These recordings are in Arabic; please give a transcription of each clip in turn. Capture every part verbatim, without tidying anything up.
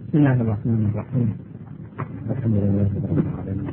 بسم الله الرحمن الرحيم. الحمد لله رب العالمين.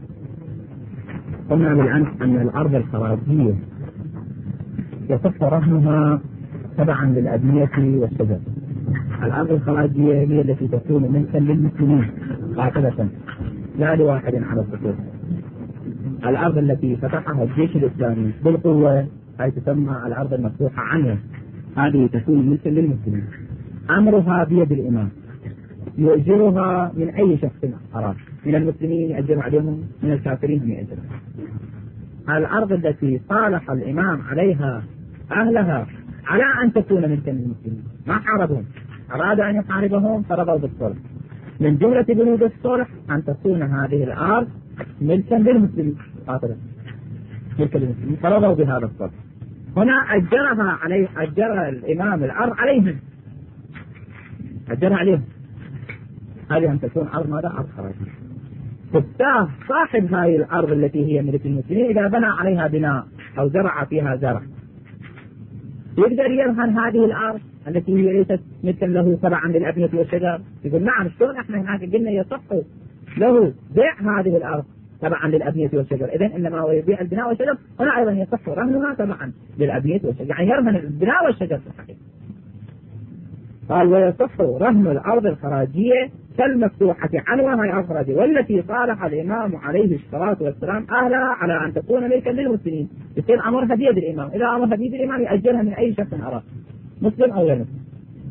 قلنا بالأمس أن الأرض الخراجية يصح رهنها تبعا للأبنية والشجر. الأرض الخراجية هي التي تكون ملكا للمسلمين قاعدة لا لواحد على الخصوص. الأرض التي فتحها الجيش الإسلامي بالقوة هي تسمى الأرض المفتوحة عنه، هذه تكون ملكا للمسلمين. أمرها بيد الإمام، يؤجرها من أي شخص أراد، من المسلمين يأجر عليهم، من الكافرين يأجر. الأرض التي صالح الإمام عليها أهلها على أن تكون ملكا للمسلمين، ما حاربهم، أراد أن يحاربهم فرضوا بالصلح. من جملة بنود الصلح أن تكون هذه الأرض ملكا للمسلمين قاطبا، ملكا للمسلمين فرضوا بهذا الصلح. هنا أجرها عليه، أجر الإمام الأرض عليهم، أجرها عليهم، هذه أن تكون أرض ماذا؟ أرض خراجية. فالساه صاحب هذه الأرض التي هي ملك المسلمين إذا بنى عليها بناء أو زرع فيها زرع يقدر يرهن هذه الأرض التي هي ليست ملكا له تبعا للأبنية والشجر. يقول نعم، شلون احنا هناك قلنا يصح له بيع هذه الأرض تبعا للأبنية والشجر، إذن إنما هو يبيع البناء والشجر، هنا أيضا يصح رهنها تبعا للأبنية والشجر، يعني يرهن البناء والشجر في الحقيقة. قال ويصح رهن الأرض الخراجية كالمفتوحة عنوها هي الخراجية والتي صالح الإمام عليه الصلاة والسلام أهلها على أن تكون ملكا للمسلمين، يصير أمرها بيد الإمام، إذا أمرها بيد الإمام يأجرها من أي شخص أراد، مسلم أو غير مسلم.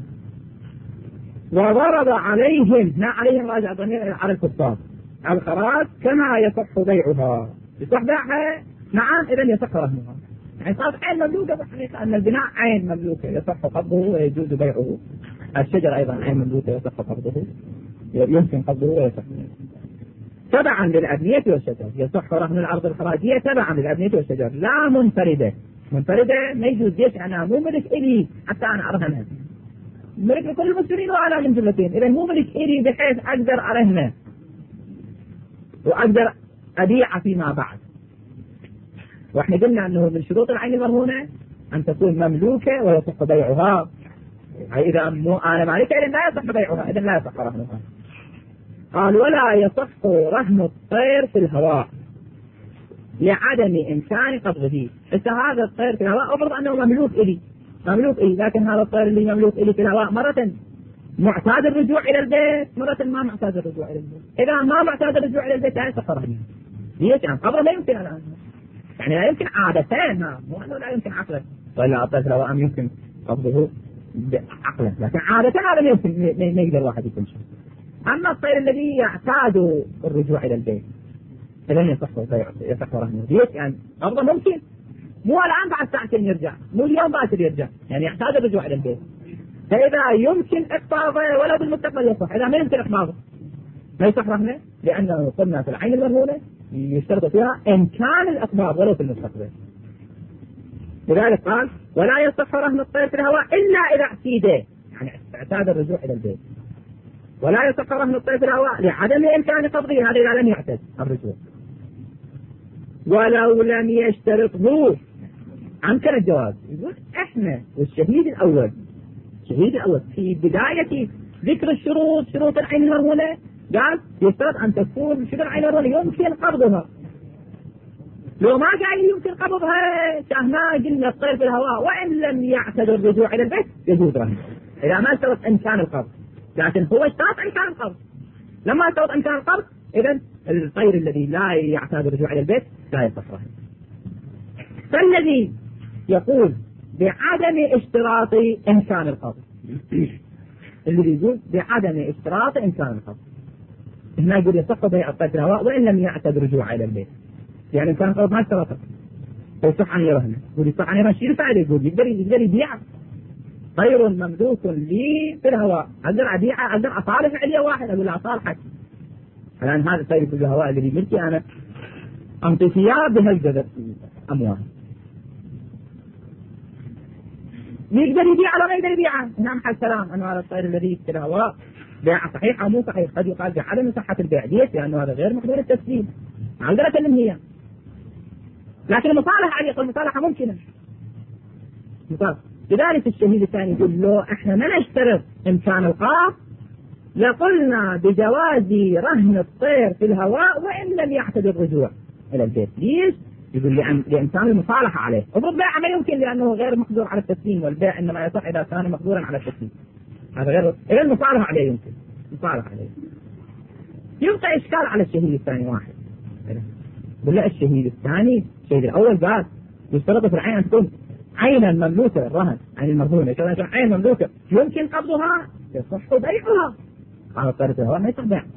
وضرب عليهم، لا عليهم راجع ضمير على الكفار، الخراج كما يصح بيعها، يصح بيعها نعم، إذن يصح رهنها، يعني صارت عين مملوكة بحقيقة، أن البناء عين مملوكة يصح قبضه ويجوز بيعه. الشجر أيضا عين مملوكة يصح قبضه، يمكن قبضه ويصح تبعا للأبنية والشجر. يصح رهن الأرض الخراجية تبعا للأبنية والشجر، لا منفردة. منفردة ما يجوز، ليش؟ أنا مو ملك إلي حتى أنا أرهنها، ملك لكل المسلمين وأنا من جملتين، إذا مو ملك إلي بحيث أقدر أرهنها وأقدر أبيع فيما بعد. واحنا قلنا انه من شروط العين المرهونة ان تكون مملوكة ويصح بيعها، اذا مو انا مالكة اذا لا يصح بيعها، اذا لا يصح رهنها. قال ولا يصح رهن الطير في الهواء لعدم امكان قبضه. حتى هذا الطير في الهواء افرض انه مملوك الي، مملوك الي، لكن هذا الطير اللي مملوك الي في الهواء مرة معتاد الرجوع الى البيت، مرة ما معتاد الرجوع الى البيت. اذا ما معتاد الرجوع الى البيت لا يصح رهنها. ليش؟ يعني قبضه لا يمكن الان، يعني لا يمكن عادتين، مو انه لا يمكن عقلا، ولا الطير الهواء يمكن قبضه عقلا، لكن عادة هذا لا يمكن، ما يقدر واحد يكون شيء. اما الطير الذي يعتاد الرجوع الى البيت اذا يصح يصح رهنه. ليش؟ يعني قبضه ممكن، مو الان بعد ساعتين يرجع، مو اليوم باكر يرجع، يعني يعتاد الرجوع الى البيت، فاذا يمكن اقباضه ولا بالمستقبل يصح، اذا ما يمكن اقباضه ما يصح رهنه، لانه قلنا في العين المرهونة يشترط فيها امكان الاقباض ولو في المستقبل. لذلك قال ولا يصح رهن الطير في الهواء الا اذا اعتيده، يعني اعتاد الرجوع الى البيت. ولا يصح رهن الطير في الهواء لعدم امكان قبضه، هذا اذا لم يعتد الرجوع. ولو لم يشترطه امكن الجواز. يقول احنا والشهيد الاول، الشهيد الاول في بداية ذكر الشروط، شروط العين المرهونة قال يشترط ان تكون شروط العين المرهونة يمكن قبضها. لو ما قال يمكن قبضها كهنا قلنا الطير في الهواء وإن لم يعتد الرجوع إلى البيت يجوز رهنه، إذا ما اشترط إمكان القبض، لكن هو اشترط إمكان القبض. لما اشترط إمكان القبض إذن الطير الذي لا يعتاد الرجوع إلى البيت لا يصح رهنه. فالذي يقول بعدم اشتراط إمكان القبض الذي يقول بعدم اشتراط إمكان القبض هنا يقول يصح بيع الطير في الهواء وإن لم يعتد الرجوع إلى البيت، يعني كان قبض ما اشترطه يصح عن يرهنه. يقول يصح عن يرهنه، شيء فعله يقول يقدر يقدر يبيع طير مملوك لي في الهواء، اقدر ابيعه، اقدر اصالح عليه واحد اقول له اصالحك الان هذا الطير في الهواء اللي ملكي انا انطي ثياب بهالجذر اموال، يقدر يبيعه ولا ما يقدر يبيعه؟ نعم حال سلام انه هذا الطير الذي في الهواء بيع صحيح او مو صحيح، قد يقال بعدم صحة البيع. ليش؟ لانه هذا غير مقدور التسليم، ما اقدر اسلم هي، لكن المصالحة عليه، المصالحة ممكنة مصالحة. لذلك الشهيد الثاني يقول له احنا ما نشترط امكان القبض لقلنا بجواز رهن الطير في الهواء وإن لم يعتد الرجوع إلى البيت. ليش؟ يقول لأن لإمكان المصالحة عليه. افرض بيع ما يمكن لأنه غير مقدور على التسليم، والبيع إنما يصح إذا كان مقدورا على التسليم. هذا غير غير المصالحة عليه، يمكن مصالحة عليه. يبقى إشكال على الشهيد الثاني واحد. بالله الشهيد الثاني الشهيد الأول قال يشترط في العين أن تكون عينا مملوكة، الرهن عين المرهونة كذا عين مملوكة يمكن قبضها يصح بيعها. على الطريق الهواء ما يصح بيع،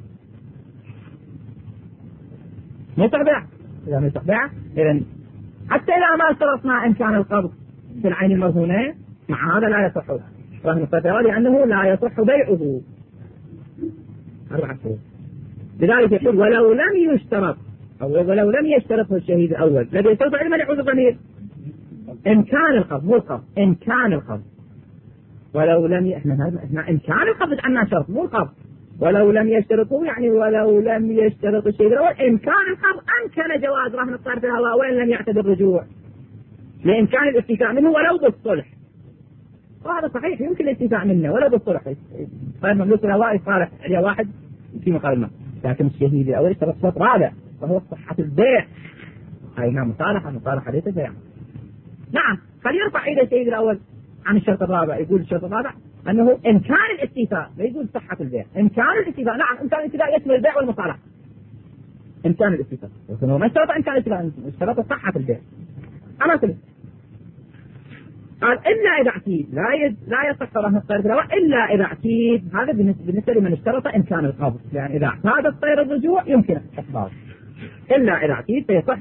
ما يصح بيع. إذا ما يصح بيع إذا حتى إذا ما اشترطنا إمكان القبض في العين المرهونة مع هذا لا يصح رهن الطريق الهواء لأنه لا يصح بيعه. أربعة شهور. لذلك يقول ولو لم يشترط أو ولو لم يشترطه الشهيد الأول الذي يشترط علما يعود الضمير إمكان القبض، مو القبض، إمكان القبض. ولو لم ي... احنا هذا احنا إمكان القبض عنا شرط مو القبض. ولو لم يشترطه يعني ولو لم يشترط الشهيد الأول إمكان القبض أمكن جواز رهن الطير في الهواء وإن لم يعتد الرجوع لإمكان الاستيفاء منه ولو بالصلح. وهذا صحيح يمكن الاستيفاء منه ولو بالصلح. طير مملوك الهواء يصالح عليه واحد في مقابل ما، لكن الشهيد الأول اشترط شرط رابع وهو صحة البيع. هاي نعم مصالحة، مصالحة ليس بيع. نعم فليرفع إيد الشهيد الأول عن الشرط الرابع. يقول الشرط الرابع أنه إمكان الاستيفاء، لا يقول صحة البيع، إمكان الاستيفاء. نعم إمكان الاستيفاء يشمل البيع والمصالحة. إمكان الاستيفاء لكنه ما اشترط إمكان الاستيفاء، اشترط صحة البيع. أنا سلم قال إلا إذا اعتيد لا يد لا يصح رهن الطير في الهواء إلا إذا اعتيد. هذا بالنسبة لمن اشترط إمكان القبض، يعني إذا اعتاد الطير الرجوع يمكن الإقباض. إلا إذا اعتيد فيصح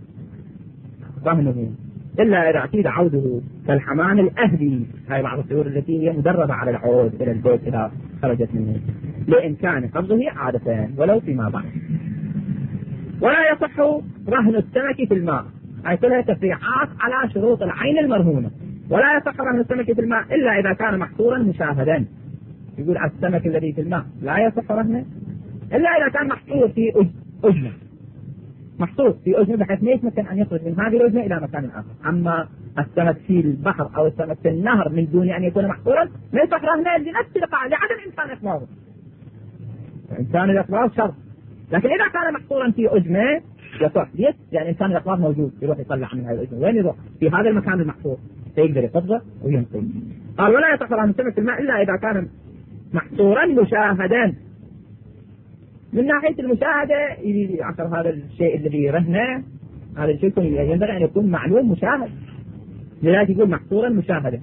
رهنه إلا إذا اعتيد عوده كالحمام الأهلي. هاي بعض الطيور التي هي مدربة على العود إلى البيت إذا خرجت منه لإمكان قبضه عادة ولو فيما بعد. ولا يصح رهن السمك في الماء. هاي كلها تفريعات على شروط العين المرهونة. ولا يصح رهن السمك في الماء إلا إذا كان محصورا مشاهدا. يقول السمك الذي في الماء لا يصح رهنه إلا إذا كان محصور في أجنة، محصور في أجنة بحيث ما يمكن أن يخرج من هذه الأجنة إلى مكان آخر. أما السمك في البحر أو السمك في النهر من دون أن يكون محصورا ما يصح رهنه لنفس القاعدة لعدم إمكان إقباضه. إمكان الإقباض شرط، لكن إذا كان محصورا في أجنة يصح. ليش؟ يعني إمكان الإقباض موجود، يروح يطلع من هذه الأجنة وين يروح؟ في هذا المكان المحصور فيقدر يقبضه وينقل. قال ولا يصح رهن السمك في الماء إلا إذا كان محصورا مشاهدا. من ناحية المشاهدة يعتبر هذا الشيء الذي رهنه هذا الشيء ينبغي أن يكون معلوم مشاهد. لذلك يقول محصورا مشاهدا.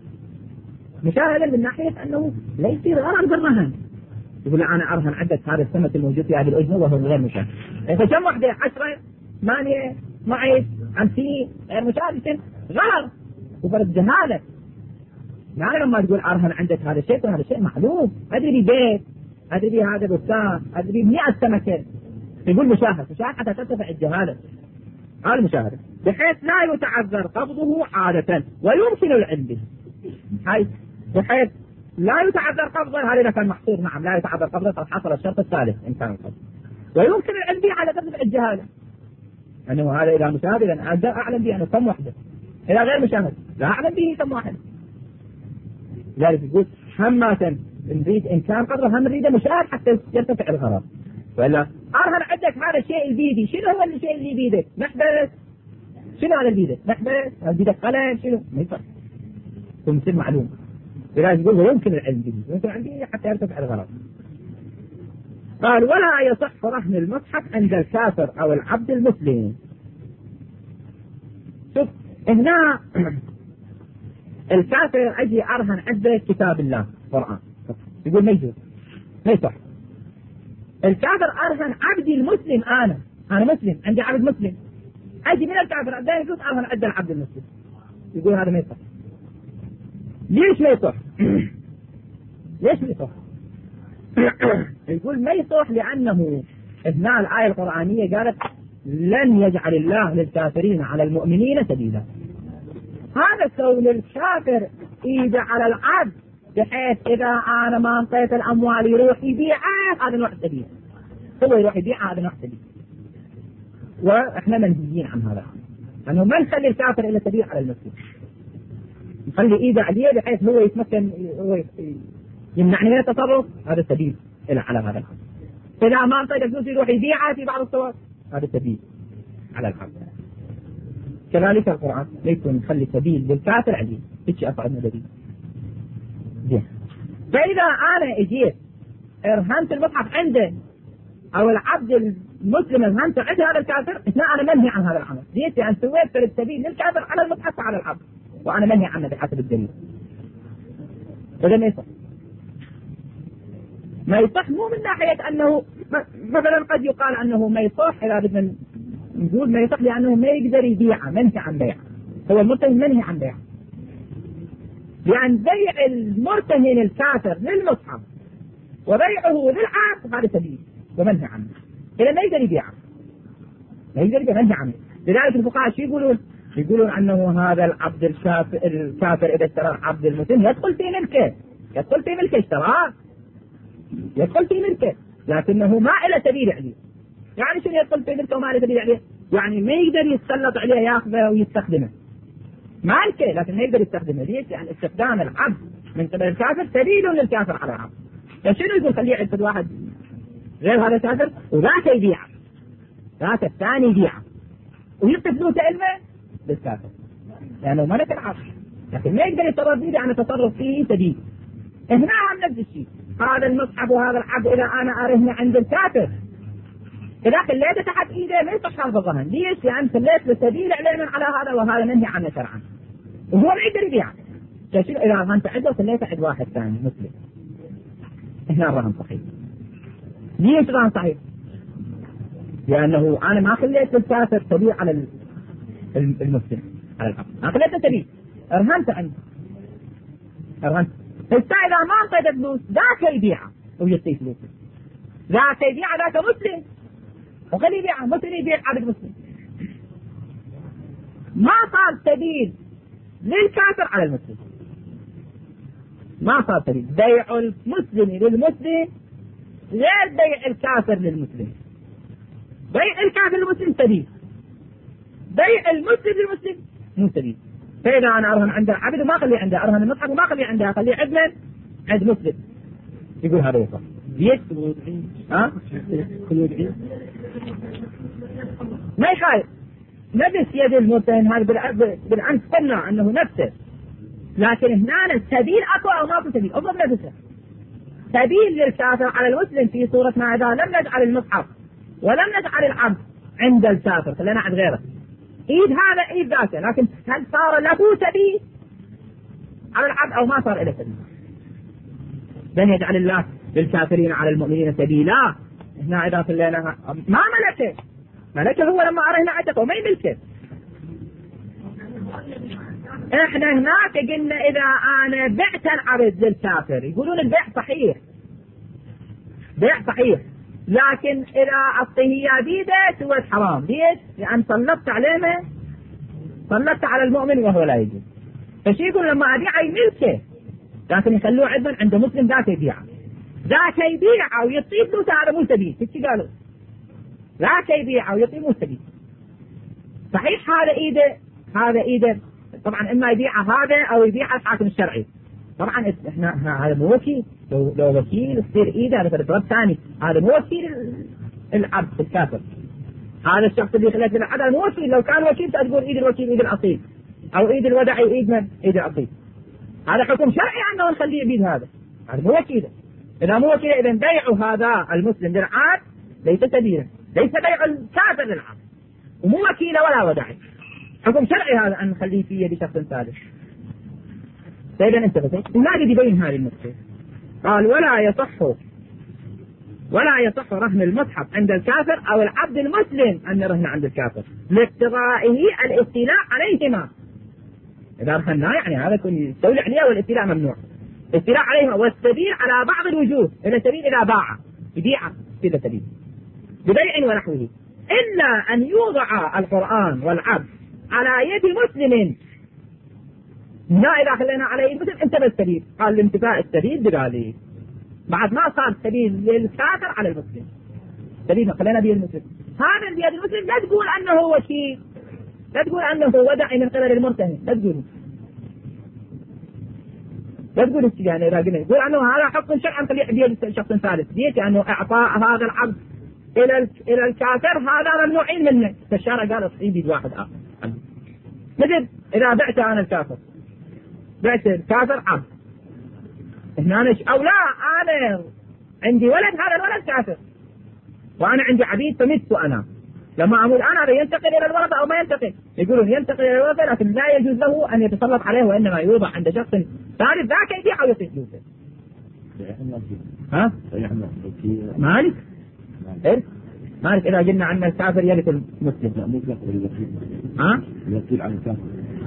مشاهدا من ناحية أنه لا يصير غرض بالرهن. يقول أنا أرهن عدة هذا السمك الموجود في هذه الأجنة وهو غير مشاهد. فكم واحدة؟ عشرة، ثمانية، اثنعش، خمسين غير مشاهد غرض وفرد جهالة. يعني لما تقول أرهن عندك هذا الشيء فهذا الشيء معلوم. أدري بيت، أدري هذا بستان، أدري مئة سمكة. يقول مشاهد، مشاهد حتى ترتفع الجهالة. هذا المشاهدة بحيث لا يتعذر قبضه عادة ويمكن العلم به. هاي بحيث لا يتعذر قبضه. هذا إذا كان محصور نعم لا يتعذر قبضه فحصل الشرط الثالث إمكان القبض. ويمكن العلم به على ترتفع الجهالة. أنه هذا إذا مشاهد إذا أعلم به أنه كم واحدة. إذا غير مشاهد لا أعلم به كم واحد. لذلك يقول همة نريد إمكان قدره هم نريد مشاهد حتى يرتفع الغرض. ولا أرهن عندك هذا الشيء البيدي. شنو هو الشيء اللي بيدك؟ محبس. شنو هذا البيدك؟ محبس. هذا بيدك قلم. شنو؟ ما يصير. ثم يصير معلوم. لذلك يقول ويمكن العلم به، يمكن العلم به حتى يرتفع الغرض. قال ولا يصح رهن المصحف عند الكافر أو العبد المسلم. شوف هنا الكافر أجي أرهن عنده كتاب الله قرآن يقول ما يجوز ما يصح. الكافر أرهن عبدي المسلم. أنا أنا مسلم عندي عبد مسلم أجي من الكافر لا يجوز أرهن عنده العبد المسلم. يقول هذا ما يصح. ليش ما يصح؟ ليش ما يصح؟ يقول ما يصح لأنه إثناء الآية القرآنية قالت لن يجعل الله للكافرين على المؤمنين سبيلا. هذا كون الكافر إيده على العبد بحيث إذا أنا ما انطيت الأموال يروح يبيعها هذا نوع سبيل. هو يروح يبيعها هذا نوع سبيل. وإحنا منهيين عن هذا أنه ما نخلي الكافر إلا سبيل على المسلم. نخلي إيده عليه بحيث هو يتمكن هو يمنعني من التصرف، هذا سبيل إلى على هذا الحد. إذا ما أعطيته فلوس يروح يبيعها في بعض الصور، هذا سبيل على الحد. كذلك القرآن ليس نخلي سبيل للكافر عليه، إيش أصعد من دليل. فإذا أنا إجيت ارهنت المصحف عنده أو العبد المسلم ارهنت عند هذا الكافر، هنا أنا منهي عن هذا العمل. جيت أن سويت في السبيل للكافر على المصحف وعلى العبد، وأنا منهي عنه بحسب الدليل. هذا ما يصح. ما يصح مو من ناحية أنه مثلا قد يقال أنه ما يصح، إذا بدنا نقول ما يصح لأنه ما يقدر يبيعه، منهي عن بيعه. هو المرتهن منهي عن بيعه، لأن بيع المرتهن الكافر للمصحف وبيعه للعبد هذا سبيل ومنهي عنه. إذا ما يقدر يبيعه، ما يقدر يبيعه، منهي عنه. لذلك الفقهاء شو يقولون؟ يقولون أنه هذا العبد الكافر, الكافر إذا اشترى العبد المسلم يدخل في ملكه، يدخل في ملكه، اشتراه يدخل في ملكه، لكنه ما إلى سبيل عليه. يعني شنو يدخل في ملكه وما إلى سبيل عليه؟ يعني ما يقدر يتسلط عليه ياخذه ويستخدمه، مالكه لكن ما يقدر يستخدمه. ليش؟ يعني استخدام العبد من قبل الكافر سبيل للكافر على العبد. فشنو يقول؟ خليه عند واحد غير هذا الكافر وذاك يبيعه، ذاك الثاني يبيعه ويعطي فلوسه إلمه للكافر لأنه يعني ملك العبد، لكن ما يقدر يتصرف فيه لأن تصرف فيه سبيل. هنا عم نفس الشيء، هذا المصحف وهذا العبد إذا أنا أرهنه عند الكافر، إذا خليته تحت إيده ما يصح هذا الظهن. ليش؟ لأن خليت له سبيل عليه من على هذا، وهذا منهي عنه شرعا وهو ما يقدر يبيعه. فشنو إذا أرهنت عنده وخليته عند واحد ثاني مسلم؟ هنا الرهن صحيح. ليش الرهن صحيح؟ لأنه أنا ما خليت الكافر سبيل على المسلم على العبد، أنا خليته سبيل، أرهنت عنده، أرهنت. فإذا ما أعطيته فلوس ذاك يبيعه ويعطي فلوسه، ذاك يبيعه ذاك مسلم وخليه يبيعه، مسلم يبيع عبد مسلم. ما صار سبيل للكافر على المسلم، ما صار سبيل. بيع المسلم للمسلم غير بيع الكافر للمسلم. بيع الكافر للمسلم سبيل، بيع المسلم للمسلم مو سبيل. فإذا أنا أرهن عند عبد وما أخليه عنده، أرهن المصحف وما أخليه عنده، أخليه عند من؟ عند مسلم، يقول هذا يصح. ليش؟ ها؟ ما يخالف نفس يد المرتهن هذا بالعنف قلنا أنه نفسه، لكن هنا السبيل أقوى أو ما في سبيل، أضرب نفسه سبيل للكافر على المسلم في صورة ما إذا لم نجعل المصحف ولم نجعل العبد عند الكافر خلينا عند غيره، إيد هذا إيد ذاك، لكن هل صار له سبيل على العبد أو ما صار إلى سبيل؟ لن يجعل الله للكافرين على المؤمنين سبيلا. هنا إذا خليناها ما ملكه، ملكه هو لما أرهنا عتقه وما يملكه. احنا هناك قلنا إذا أنا بعت العبد للكافر يقولون البيع صحيح، بيع صحيح، لكن إذا أعطيه يديده سويت حرام. ليش؟ لأن سلطت عليه، سلطت على المؤمن وهو لا يجوز. فشي يقول لما أبيعه يملكه، لكن يخلوه عندنا عند مسلم ذاك يبيعه، ذاك يبيعه ويطيب فلوسه، هذا مو سبيل. ايش قالوا؟ ذاك يبيعه ويطيب مو سبيل. صحيح هذا إيده، هذا إيده طبعا إما يبيعه هذا أو يبيعه الحاكم الشرعي. طبعا احنا هذا مو وكيل، لو, لو وكيل يصير إيده هذا فرد ثاني، هذا مو وكيل العبد الكافر، هذا الشخص اللي خليت العبد مو وكيل. لو كان وكيل تقول إيد الوكيل إيد الأصيل، أو إيد الودعي إيد من إيد الأصيل. هذا حكم شرعي عنه نخليه بيد هذا، هذا مو وكيله. إذا مو وكيله إذا بيع هذا المسلم للعبد ليس سبيلا، ليس بيع الكافر للعبد، ومو وكيله ولا ودعي. حكم شرعي هذا أن نخليه في يد شخص ثالث. فإذا انتبهت لا يبين هذه النقطة. قال ولا يصح ولا يصح رهن المصحف عند الكافر أو العبد المسلم أن يرهن عند الكافر لاقتضائه الاستيلاء عليهما. إذا رهنا يعني هذا كل يستولي عليها والاستيلاء ممنوع. الاستيلاء عليهما والسبيل على بعض الوجوه، إلى سبيل إذا باع يبيع إلى سبيل ببيع ونحوه، إلا أن يوضع القرآن والعبد على يد مسلم. لا إذا خلينا على يد مسلم انتبه السبيل، قال الانتفاء السبيل بذلك بعد ما صار سبيل للكافر على المسلم، سبيل خلينا بيد المسلم. هذا بيد المسلم لا تقول أنه وكيل، لا تقول أنه ودعي من قبل المرتهن، لا تقول. لا تقول يعني إذا قلنا يقول أنه هذا حكم شرعا خليه بيد شخص ثالث، ديت أنه إعطاء هذا العبد إلى إلى الكافر هذا ممنوعين منه. فالشارع قال اصحيه بيد واحد آخر. مثل إذا بعت أنا الكافر، بعت الكافر عبد هنا أو لا، أنا عندي ولد، هذا الولد كافر وأنا عندي عبيد فمت أنا، لما أقول أنا هذا ينتقل إلى الورثة أو ما ينتقل؟ يقولون ينتقل إلى الورثة، لكن لا يجوز له أن يتسلط عليه، وإنما يوضع عند شخص ثالث ذاك يبيع أو يسجله. ها؟ مالك؟ إيه؟ مالك إذا قلنا عن الكافر يرث المسلم. ها؟ يقول عن الكافر.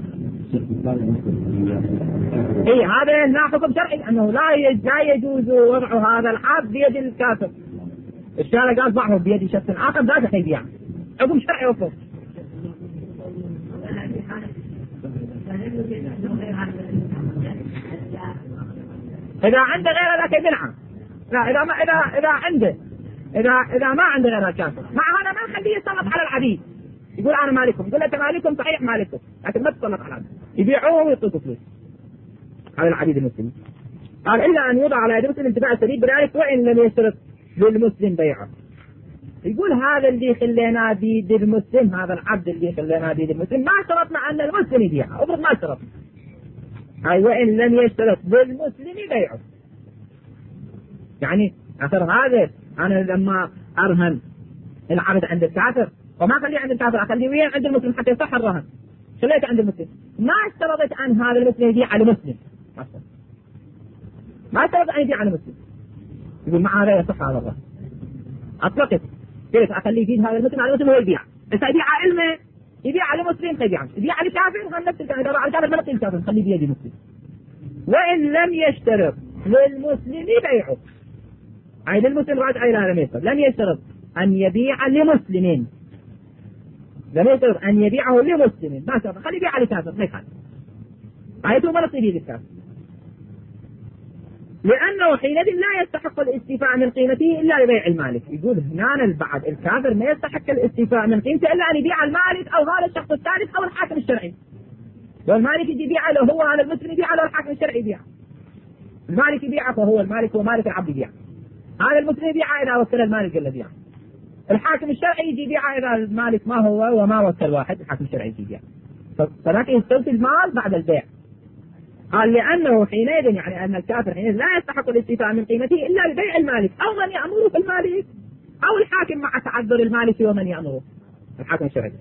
إيه هذا لا حكم شرعي أنه لا لا يجوز وضع هذا العبد بيد الكافر. الشارع قال ضعه بيد شخص آخر ذاك يبيع. حكم شرعي وفق. إذا عنده غير ذاك يبيعه. لا إذا ما إذا إذا عنده إذا إذا ما عنده غير الكافر، مع هذا ما نخليه يسلط على العبيد. يقول أنا مالكم، يقول أنت مالكم صحيح مالكم، لكن ما تسلط على العبيد، يبيعوه ويعطوك فلوس على العبيد المسلمين. قال إلا أن يوضع على يد المسلم انتفاع السبيل بذلك وإن لم يشترط للمسلم بيعه. يقول هذا اللي خلينا بيد المسلم، هذا العبد اللي خلينا بيد المسلم ما اشترطنا أن المسلم يبيعه، أفرض ما اشترط، أي وإن لم يشترط للمسلم بيعه. يعني أثر هذا أنا لما أرهن العبد عند الكافر وما أخليه عند الكافر، أخليه وين عند المسلم حتى يصح الرهن، خليته عند المسلم، ما اشترطت أن هذا المسلم يبيع على مسلم، ما اشترط أن يبيع على مسلم. يقول مع هذا يصح هذا الرهن، أطلقت كيف أخليه يجيب هذا المسلم على المسلم هو يبيع، بس يبيع علمه يبيع على مسلم خيبيع، يبيع على كافر هم نفس الكافر، على الكافر ما نقي الكافر خليه بيد المسلم. وإن لم يشترط للمسلم بيعه، أي للمسلم راجع إلى لم يشترط، لم يشترط أن يبيع لمسلمين، لم يشترط أن يبيعه لمسلمين، ما شرط خليه يبيع على كافر ما يخالف، آيته ما نصيب للكافر، لأنه حينئذ لا يستحق الاستيفاء من قيمته إلا لبيع المالك. يقول هنا البعض الكافر ما يستحق الاستيفاء من قيمته إلا أن يبيع المالك أو هذا الشخص الثالث أو الحاكم الشرعي. والمالك يجي يبيع له هو، هذا المسلم يبيع له الحاكم الشرعي يبيع. المالك يبيعه فهو المالك ومالك العبد يبيع. هذا المسلم يبيعه إذا وكل المالك قال له بيع. الحاكم الشرعي يجي يبيعه إذا المالك ما هو وما وكل واحد، الحاكم الشرعي يجي يبيع. فذاك يستوفي المال بعد البيع. قال لأنه حينئذ يعني أن الكافر حينئذ لا يستحق الاستيفاء من قيمته إلا ببيع المالك أو من يأمره في المالك أو الحاكم مع تعذر المالك ومن يأمره الحاكم الشرعي.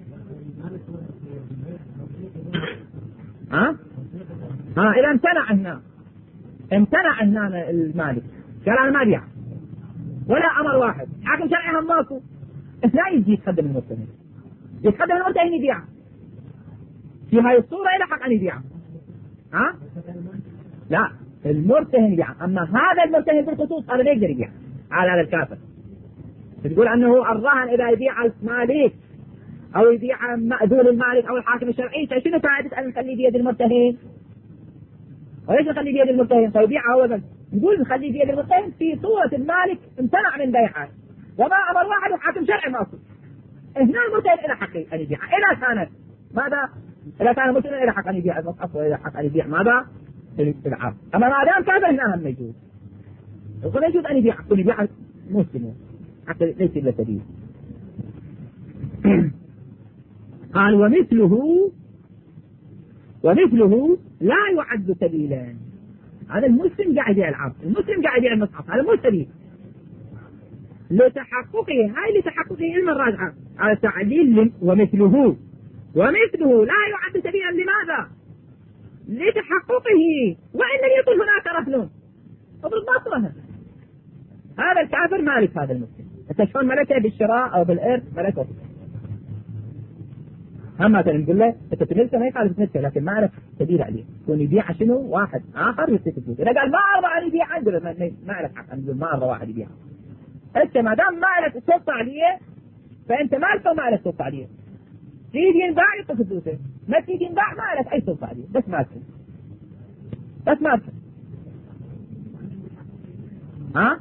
ها؟ ها إذا امتنع هنا امتنع هنا المالك قال أنا ما أبيع ولا أمر واحد، حاكم شرعي هم ماكو، لا يجي يتقدم المرتهن، يتقدم المرتهن يبيع في هاي الصورة إلى حق أن يبيع. ها؟ لا المرتهن يبيع، أما هذا المرتهن بالخصوص هذا لا يقدر يبيع على هذا الكافر. تقول أنه الرهن إذا يبيع المالك أو يبيع مأذون المالك أو الحاكم الشرعي، شنو فائدة أن نخليه بيد المرتهن؟ وليش نخليه بيد المرتهن؟ فيبيعه هو بس. نقول نخليه بيد المرتهن في صورة المالك امتنع من بيعه وما أمر واحد وحاكم شرعي ماكو. هنا المرتهن إلى حق أن يبيع إذا كانت ماذا؟ إذا كان المرتهن إلى حق أن يبيع المصحف وإلى حق أن يبيع ماذا؟ العام. أما ما دام كافر هنا هم يجوز. يقول يجوز أن يبيع، يكون يبيع مسلم حتى ليس إلا سبيل. قال ومثله ومثله لا يعد سبيلا. هذا المسلم قاعد يبيع العبد، المسلم قاعد يبيع المصحف، هذا مو سبيل. لتحققه هاي لتحققه علم الراجعة على تعليل ومثله ومثله لا يعد سبيلا. لماذا؟ لتحققه وإن لم يكن هناك رهن. أفرض ما رهن هذا الكافر مالك هذا المسلم، أنت شلون ملكه بالشراء أو بالإرث ملكه؟ هم مثلا نقول له أنت تملكه ما يقال تملكه، لكن ما عرف سبيل عليه، يكون يبيع شنو واحد آخر يستفيد فلوس. إذا قال ما أرضى أن يبيع عنده ما عرف حق أن يقول ما أرضى واحد يبيع. أنت ما دام ما عرف تسلط عليه فأنت مالك وما عرف تسلط عليه. تيجي ينباع يطلق فلوسه، ما تيجي ينباع ما عرف أي سلطة عليه، بس مالك بس مالك. ها؟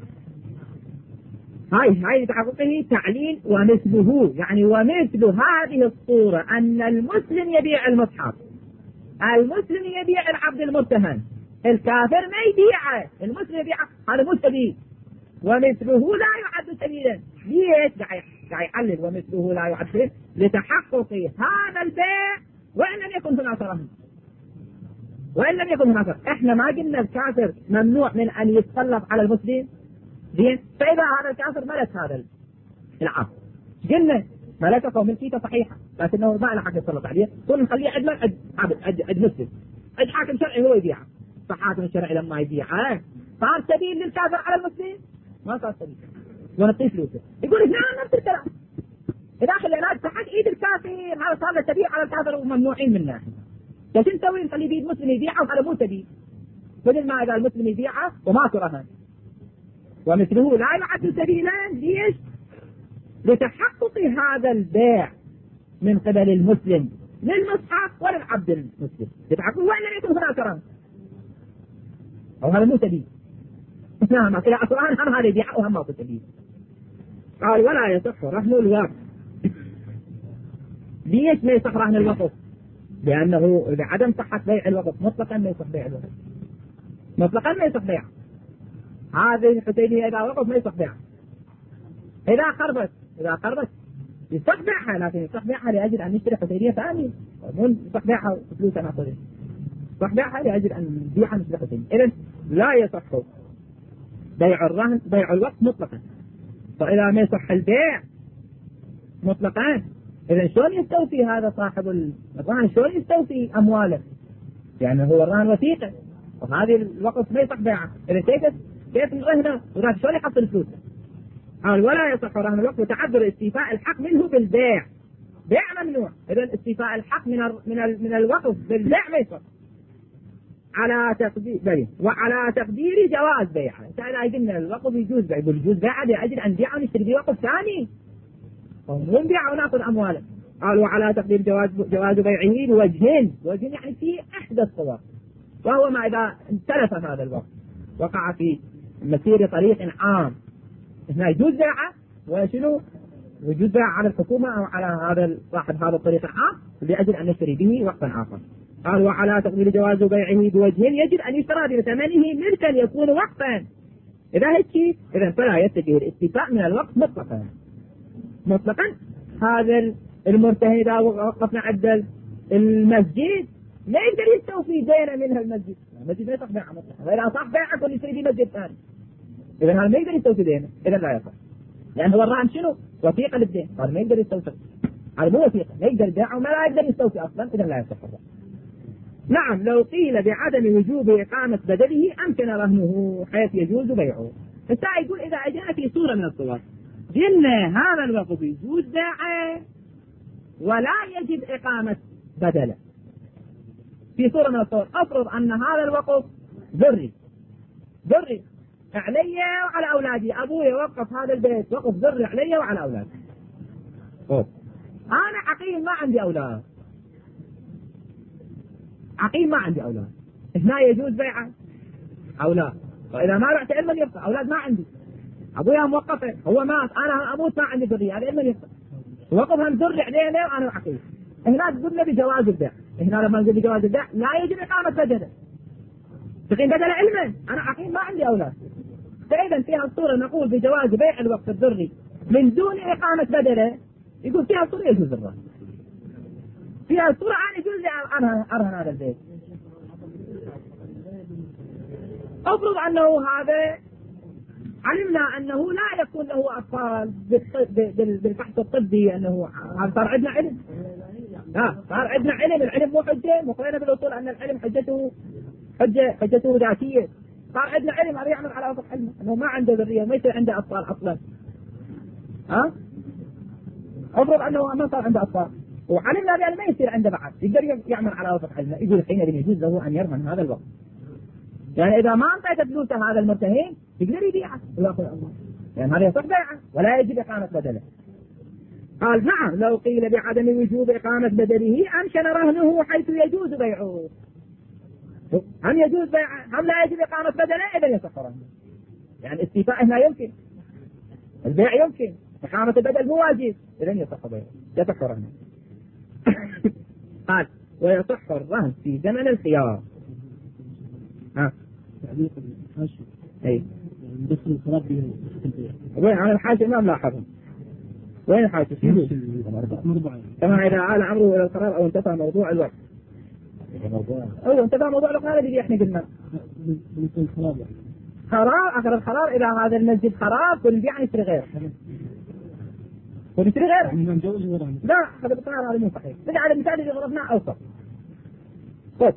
هاي هاي تحققه تعليل ومثله، يعني ومثل هذه الصورة أن المسلم يبيع المصحف، المسلم يبيع العبد المرتهن، الكافر ما يبيعه، المسلم يبيعه، هذا مو سبيل، ومثله لا يعد سبيلا. ليش؟ قاعد يعلل ومثله لا يعد سبيلا لتحقق هذا البيع وإن لم يكن هناك رهن، وإن لم يكن هناك. احنا ما قلنا الكافر ممنوع من أن يتسلط على المسلم، زين؟ فإذا هذا الكافر ملك هذا العبد، قلنا ملكه وملكيته صحيحة، لكنه ما له حق يتسلط عليه، كل نخليه عند عند عبد عند مسلم، عند حاكم شرعي هو يبيعه. فحاكم الشرعي لما يبيعه صار سبيل للكافر على المسلم؟ ما صار سبيل، ونعطيه فلوسه. يقول هنا نفس الكلام، إذا خليناه تحت إيد الكافر هذا صار له سبيل على الكافر وممنوعين منه. ايش نسوي؟ نخليه بيد مسلم يبيعه وهذا مو سبيل، بدل ما إذا المسلم يبيعه وماكو رهن. ومثله لا يعد سبيلا. ليش؟ لتحقق هذا البيع من قبل المسلم للمصحف وللعبد المسلم، لتحقق وإن لم يكن هناك رهن، أو هذا مو سبيل. نعم إلى أسران هم هذا يبيعه وهم ماكو سبيل. قال ولا يصح رهن الوقف. ليش ما يصح رهن الوقف؟ لأنه بعدم صحة بيع الوقف مطلقا ما يصح بيع الوقف، مطلقا ما يصح بيع هذه الحسينية. إذا وقف ما يصح بيع. إذا قربت إذا قربت يصح بيعها، لكن يصح بيعها لأجل أن نشتري حسينية ثانية، مو يصح بيعها فلوسها ناخذها، يصح بيعها لأجل أن نبيعها نشتري حسينية. إذن لا يصح بيع الرهن بيع الوقت مطلقا. فإذا ما يصح البيع مطلقا، إذن شلون يستوفي هذا صاحب الرهن؟ شلون يستوفي أمواله؟ يعني هو الرهن وثيقة وهذه الوقت ما يصح بيعه، إذا كيف كيف نرهنه وذاك شلون يحصل فلوسه؟ قال ولا يصح رهن الوقت وتعذر استيفاء الحق منه بالبيع. بيع ممنوع، إذن استيفاء الحق من ال من ال من الوقف بالبيع ما يصح على تقدير بيع، وعلى تقدير جواز بيعه. إذا قلنا الوقف يجوز بيع، يقول يجوز بيعه لأجل أن نبيعه ونشتري به وقف ثاني، مو نبيعه وناخذ أمواله. قال وعلى تقدير جواز جواز بيعه بوجهين، وجهين يعني في إحدى الصور، وهو ما إذا امتلف هذا الوقت وقع في مسير طريق عام، هنا يجوز بيعه وشنو؟ يجوز بيعه على الحكومة أو على هذا صاحب هذا الطريق العام لأجل أن نشتري به وقتا آخر. قال وعلى تقدير جواز بيعه بوجهين يجب أن يشترى بثمنه ملكا يكون وقفا. إذا هيك إذا فلا يتجه الاستيفاء من الوقت مطلقا مطلقا. هذا المرتهن إذا وقفنا عند المسجد لا يقدر يستوفي دينا منها المسجد، المسجد ما يصح بيعه مطلقا، وإذا صح بيعه كل يشتري به مسجد ثاني، إذا هذا ما يقدر يستوفي دينه، إذا لا يصح، لأن هو الرهن شنو؟ وثيقة للدين، هذا ما يقدر يستوفي، هذا مو وثيقة، لا يقدر يبيعه وما لا يقدر يستوفي أصلا، إذا لا يصح الرهن. نعم لو قيل بعدم وجوب إقامة بدله أمكن رهنه حيث يجوز بيعه. الساعة يقول إذا أجاء في صورة من الصور قلنا هذا الوقف يجوز بيعه ولا يجب إقامة بدله. في صورة من الصور أفرض أن هذا الوقف ذري ذري علي وعلى أولادي، أبوي وقف هذا البيت وقف ذري علي وعلى أولادي، أوه. أنا عقيم ما عندي أولاد، عقيم ما عندي أولاد، هنا يجوز بيعه أولاد، وإذا ما رحت علما يبقى أولاد ما عندي، أبويا موقفه هو مات أنا أموت ما عندي ذرية، هذا علما يبقى وقفهم ذري علينا وأنا عقيم. هنا تقولنا بجواز البيع، هنا لما نقول بجواز البيع لا يجب إقامة بدله، تقيم بدل علما أنا عقيم ما عندي أولاد. فإذا فيها الصورة نقول بجواز بيع الوقت الذري من دون إقامة بدله، يقول فيها الصورة يجوز الرهن، فيها الصورة أنا يجوز لي أنا أرهن هذا البيت. أفرض أنه هذا علمنا أنه لا يكون له أطفال بالفحص الطبي، أنه هذا صار عندنا علم، ها صار عندنا علم، العلم مو حجة، مقرنا بالأصول أن العلم حجته حجة حجته ذاتية، صار عندنا علم هذا يعمل على أساس علمه أنه ما عنده ذرية ما يصير عنده أطفال أصلا، ها أفرض أنه ما صار عنده أطفال وعلمنا بأن ما يصير عنده بعد، يقدر يعمل على أساس علمه، يقول حينئذ يجوز له أن يرهن هذا الوقت. يعني إذا ما انطيت فلوسه هذا المرتهن يقدر يبيعه ويأخذ الله، يعني هذا يصح بيعه ولا يجب إقامة بدله. قال نعم لو قيل بعدم وجوب إقامة بدله أمكن رهنه حيث يجوز بيعه. هم يجوز بيعه هم لا يجب إقامة بدله، إذا يصح رهنه، يعني استيفاء هنا يمكن، البيع يمكن، إقامة البدل مو واجب، إذا يصح بيعه يصح رهنه. قال ويصح الرهن في زمن الخيار. ها تعليق الحاشي. اي دخل الخلاف به وين على الحاشي ما ملاحظه. وين الحاشي؟ سيبه. كما إذا عال عمره إلى القرار أو انتفى موضوع الوقت. أو انتفى موضوع القرار اللي إحنا قلنا. قرار آخر القرار إذا هذا المسجد قرار كل بيع يشتري غير. كل يشتري غير. لا هذا القرار هذا مو صحيح. بدأ على المثال اللي ضربناه أوسط. طيب.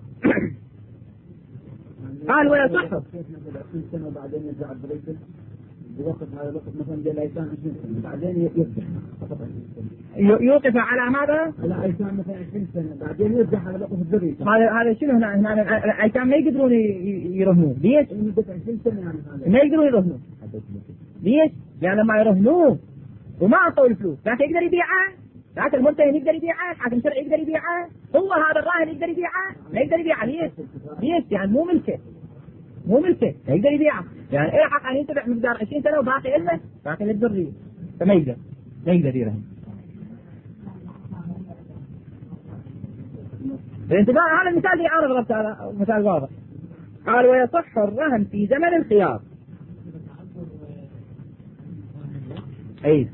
قال ويصح. بعدين يرجع البريد. بوقت هذا الوقت مثلا جاء الايتام عشرين سنه بعدين يفتح يوقف على ماذا؟ على ايتام مثلا عشرين سنه بعدين يرجع على وقت الذري. هذا هذا شنو هنا هنا الايتام ما يقدرون يرهنون ليش؟ عشرين سنه يعني هذا ما يقدرون يرهنون ليش؟ لان ما يرهنون وما اعطوا الفلوس لكن يقدر يبيعها. لكن المنتهي يقدر يبيعها، حاكم شرعي يقدر يبيعها، هو هذا الراهن يقدر يبيعها، ما يقدر يبيعها ليش؟ ليش؟ يعني مو ملكه مو ملكه يقدر يبيعها، يعني ايه حق ان ينتفع مقدار عشرين سنه وباقي إله باقي للذريه فما يقدر ما يقدر يرهن. الانتفاع هذا المثال اللي انا ضربته هذا مثال واضح. قال ويصح الرهن في زمن الخيار. اي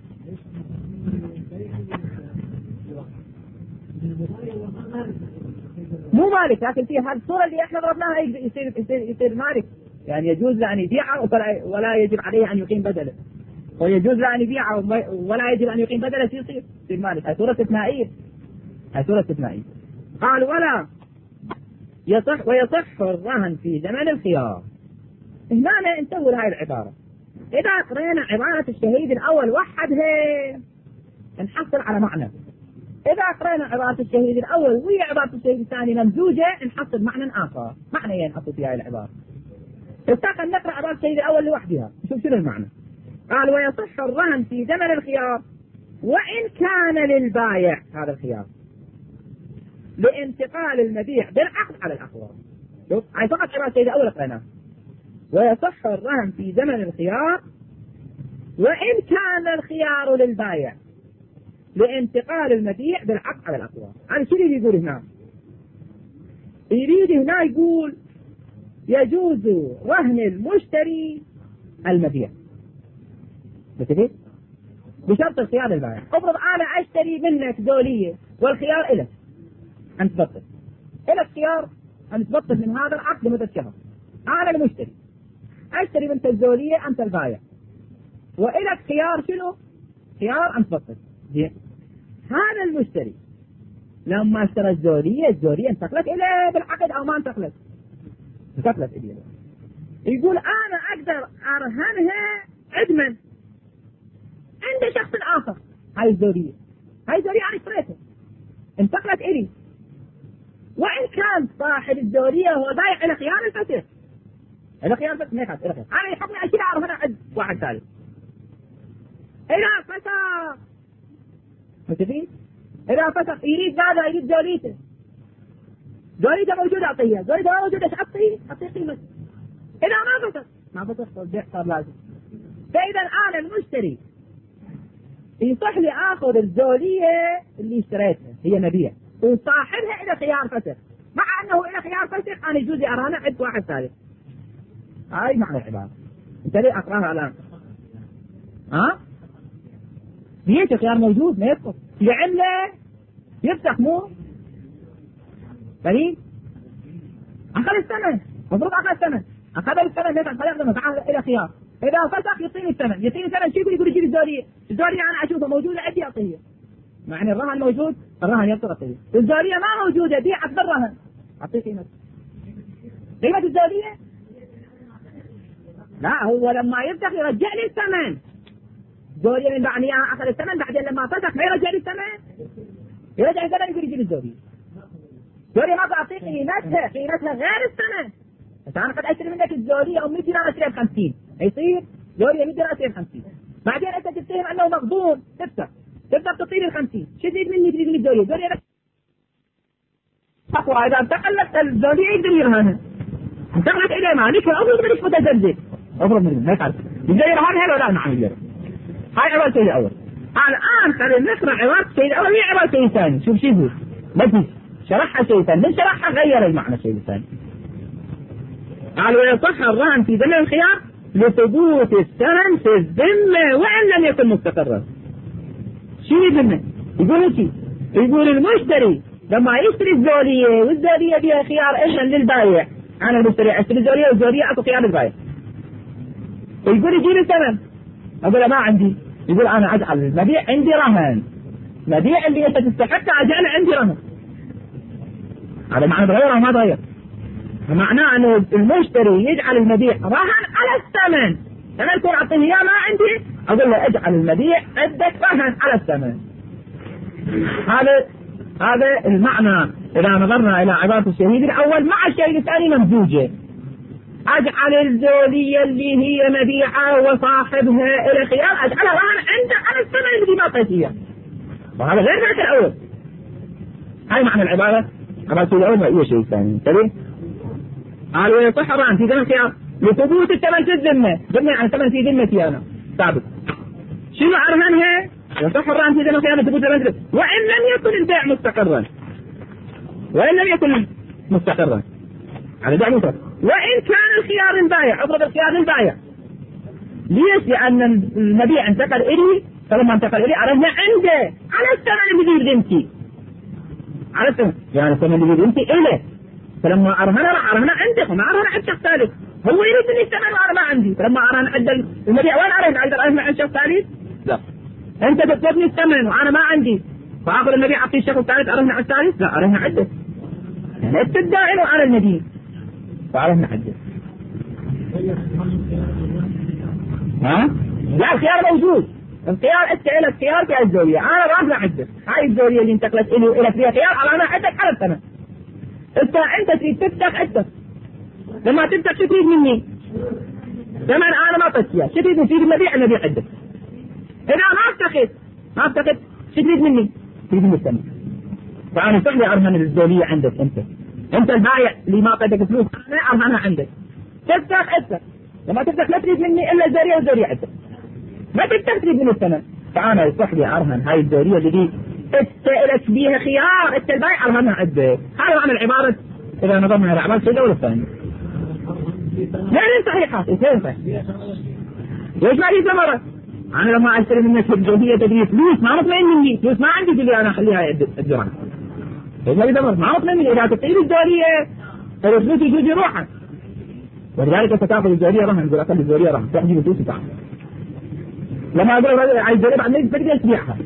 مو مالك لكن في هذه الصورة اللي احنا ضربناها يصير يصير يصير مالك، يعني يجوز له ان يبيعه ولا يجب عليه ان يقيم بدله، ويجوز له ان يبيعه ولا يجب ان يقيم بدله يصير يصير مالك. هذه صورة استثنائية هذه صورة استثنائية. قال ولا يصح ويصح الرهن في زمن الخيار. هنا انتبهوا لهذه العبارة. إذا قرينا عبارة الشهيد الأول وحدها نحصل على معنى. إذا قرينا عبارة الشهيد الأول وهي عبارة الشهيد الثاني ممزوجة نحصل معنى آخر. معنى نحط في هذه العبارة. استقل نقرأ عبارة الشهيد الأول لوحدها نشوف شنو المعنى. قال ويصح الرهن في زمن الخيار وإن كان للبايع هذا الخيار لانتقال المبيع بالعقد على الأقوال. شوف هاي فقط عبارة الشهيد الأول قريناها. ويصح الرهن في زمن الخيار وإن كان الخيار للبايع لانتقال المبيع بالعقد على الأقوال. عن شو اللي يقول هنا؟ يريد هنا يقول يجوز رهن المشتري المبيع بتفيد بشرط الخيار للبايع. افرض أنا أشتري منك دولية والخيار إلك أن تبطل، إلك خيار أن تبطل من هذا العقد لمدة شهر. أنا المشتري أشتري منك الدولية أنت البايع وإلك خيار شنو؟ خيار أن تبطل. هذا المشتري لما اشترى الزولية الزولية انتقلت إليه بالعقد أو ما انتقلت؟ انتقلت إليه. يقول أنا أقدر أرهنها عدما عند شخص آخر. هاي الزولية هاي الزولية أنا اشتريتها انتقلت إلي وإن كان صاحب الزولية هو بايع إلى خيار الفتح إلى خيار الفتح ما يخاف إلى خيار أنا يحبني أشيل أرهنها عند واحد ثالث إلى فتح متفقين؟ إذا فتح يريد ماذا؟ يريد زوليته. زوليته موجودة أعطيها، زوليته ما موجودة أعطيه أعطيه قيمة. إذا ما فتح ما فتح البيع صار لازم. فإذا الآن المشتري يصح لي آخذ الزولية اللي اشتريتها هي مبيع وصاحبها إلى خيار فتح، مع أنه إلى خيار فتح أنا يجوز أرهنها عند واحد ثالث. هاي معنى العبارة. أنت ليه أقراها الآن؟ ها؟ ليش الخيار موجود ما يسقط لعله يفتح مو فريق أخذ الثمن مفروض أخذ الثمن أخذ الثمن يفتح خلينا نتعامل إلى خيار. إذا فتح يعطيني الثمن يعطيني الثمن شو يقول يقول يجيب الزولية الزولية أنا أشوفها موجودة عندي أعطيه معني الرهن موجود الرهن يبطل أعطيه. الزولية ما موجودة دي عقد الرهن أعطيه قيمة قيمة الزولية. لا هو لما يفتح يرجع لي الثمن زولية من بعد أخذ الثمن بعدين لما فتح ما يرجع لي الثمن يرجع الثمن يقول يجيب الزولية. زولية ما بعطيه قيمتها قيمتها غير الثمن. بس أنا قد أشتري منك الزولية أو مية دينار أشتريها بخمسين يصير زولية مية دينار أشتريها بخمسين بعدين أنت تتهم أنه مغبون تفتح تفتح تعطيني الخمسين شو تريد مني تريد لي الزولية الزولية أقوى إذا انتقلت الزولية يقدر يرهنها انتقلت إليه مالك أفرض منك متزلزل أفرض منك ما يتعرف يقدر يرهنها ولا نعم يقدر. هاي عبارة الشيء الأول. الآن خلينا نقرأ عبارة الشيء الأول هي عبارة الشيء الثاني. شوف شو يقول بس شرحها شيء ثاني من شرحها غير المعنى الشيء الثاني. قال ويصح الرهن في ذمة الخيار لثبوت الثمن في الذمة وإن لم يكن مستقرا. شو الذمة؟ يقول شيء، يقول المشتري لما يشتري الزولية والزولية فيها خيار إذن للبايع، أنا المشتري أشتري الزولية والزولية أكو خيار للبايع، يقول يجيب الثمن، أقول ما عندي، يقول أنا أجعل المبيع عندي رهن، مبيع اللي أنت تستحقه أجعله عندي رهن. هذا معنى تغيره ما تغير، معناه أنه المشتري يجعل المبيع رهن على الثمن. أنا يكون أعطيه إياه ما عندي، أقول له اجعل المبيع عندك رهن على الثمن. هذا هذا المعنى إذا نظرنا إلى عبارة الشهيد الأول مع الشهيد الثاني ممزوجة. أجعل الزولية اللي هي مبيعة وصاحبها إلى خيار أجعلها رهن عندك على الثمن اللي ما أعطيته، وهذا غير ذلك الأول. هاي معنى العبارة. عبارة الأول هي شيء ثاني. تبي؟ قال ويصح الرهن في ذمة الخيار لثبوت الثمن في الذمة، ذمة عن الثمن في ذمتي أنا ثابت. شنو أرهنها؟ يصح الرهن في ذمة الخيار لثبوت الثمن في الذمة وإن لم يكن البيع مستقرا، وإن لم يكن مستقرا على بيع مستقر، وإن كان الخيار البايع، أفرض الخيار البايع. ليش؟ لأن المبيع انتقل إلي، فلما انتقل إلي أرهنه عنده على الثمن اللي في ذمتي، على الثمن يعني الثمن اللي في ذمتي إله، فلما أرهنه راح أرهنه عنده وما أرهنه عند شخص ثالث. هو يريد مني الثمن وأنا ما عندي، فلما أرهن عند المبيع وين أرهن؟ أقدر أرهن عند شخص ثالث؟ لا. أنت تطلبني الثمن وأنا ما عندي، فآخذ المبيع أعطيه الشخص الثالث أرهن على الثالث؟ لا، أرهن عنده. يعني أنت الداعي على المدين فأرهن عنده. ها؟ لا، الخيار موجود. الخيار أنت إلك خيار في الزولية، أنا راهن عنده. هاي الزولية اللي انتقلت إلي وإلك فيها خيار أرهن عندك على الثمن. انت انت تريد تفتح عندك، لما تفتح شو تريد مني؟ ثمن انا ما اعطيك اياه، شو تريد من المبيع؟ المبيع عندك. اذا ما افتخذ ما افتخذ شو تريد مني؟ تريد مني الثمن. فانا صحيح ارهن الزولية عندك انت، انت البايع اللي ما اعطيتك فلوس انا ارهنها عندك. تفتح عندك، لما تفتح لا تريد مني الا الزولية والزولية عندك، ما تفتح تريد مني الثمن. فانا يصح لي ارهن هاي الزولية اللي دي انت لك بيها خيار، انت البايع ارهنها عندك. هذا معنى العبارة اذا نظرنا الى عبارة الدولة الثانية. اثنين صحيحات، اثنين صحيح. ليش ما لي ثمرة؟ انا لما اشتري منك الزولية تدري فلوس ما مطمئن مني، فلوس ما عندي تقول لي انا اخليها الدرهم. ليش ما لي ثمرة؟ ما مطمئن مني. اذا تطيب الزولية الفلوس يجوز يروحها، ولذلك انت تاخذ الزولية رهن، تقول اخلي الزولية رهن تحجب فلوس تعال. لما اقول عايز الزولية بعد ما تقدر تبيعها،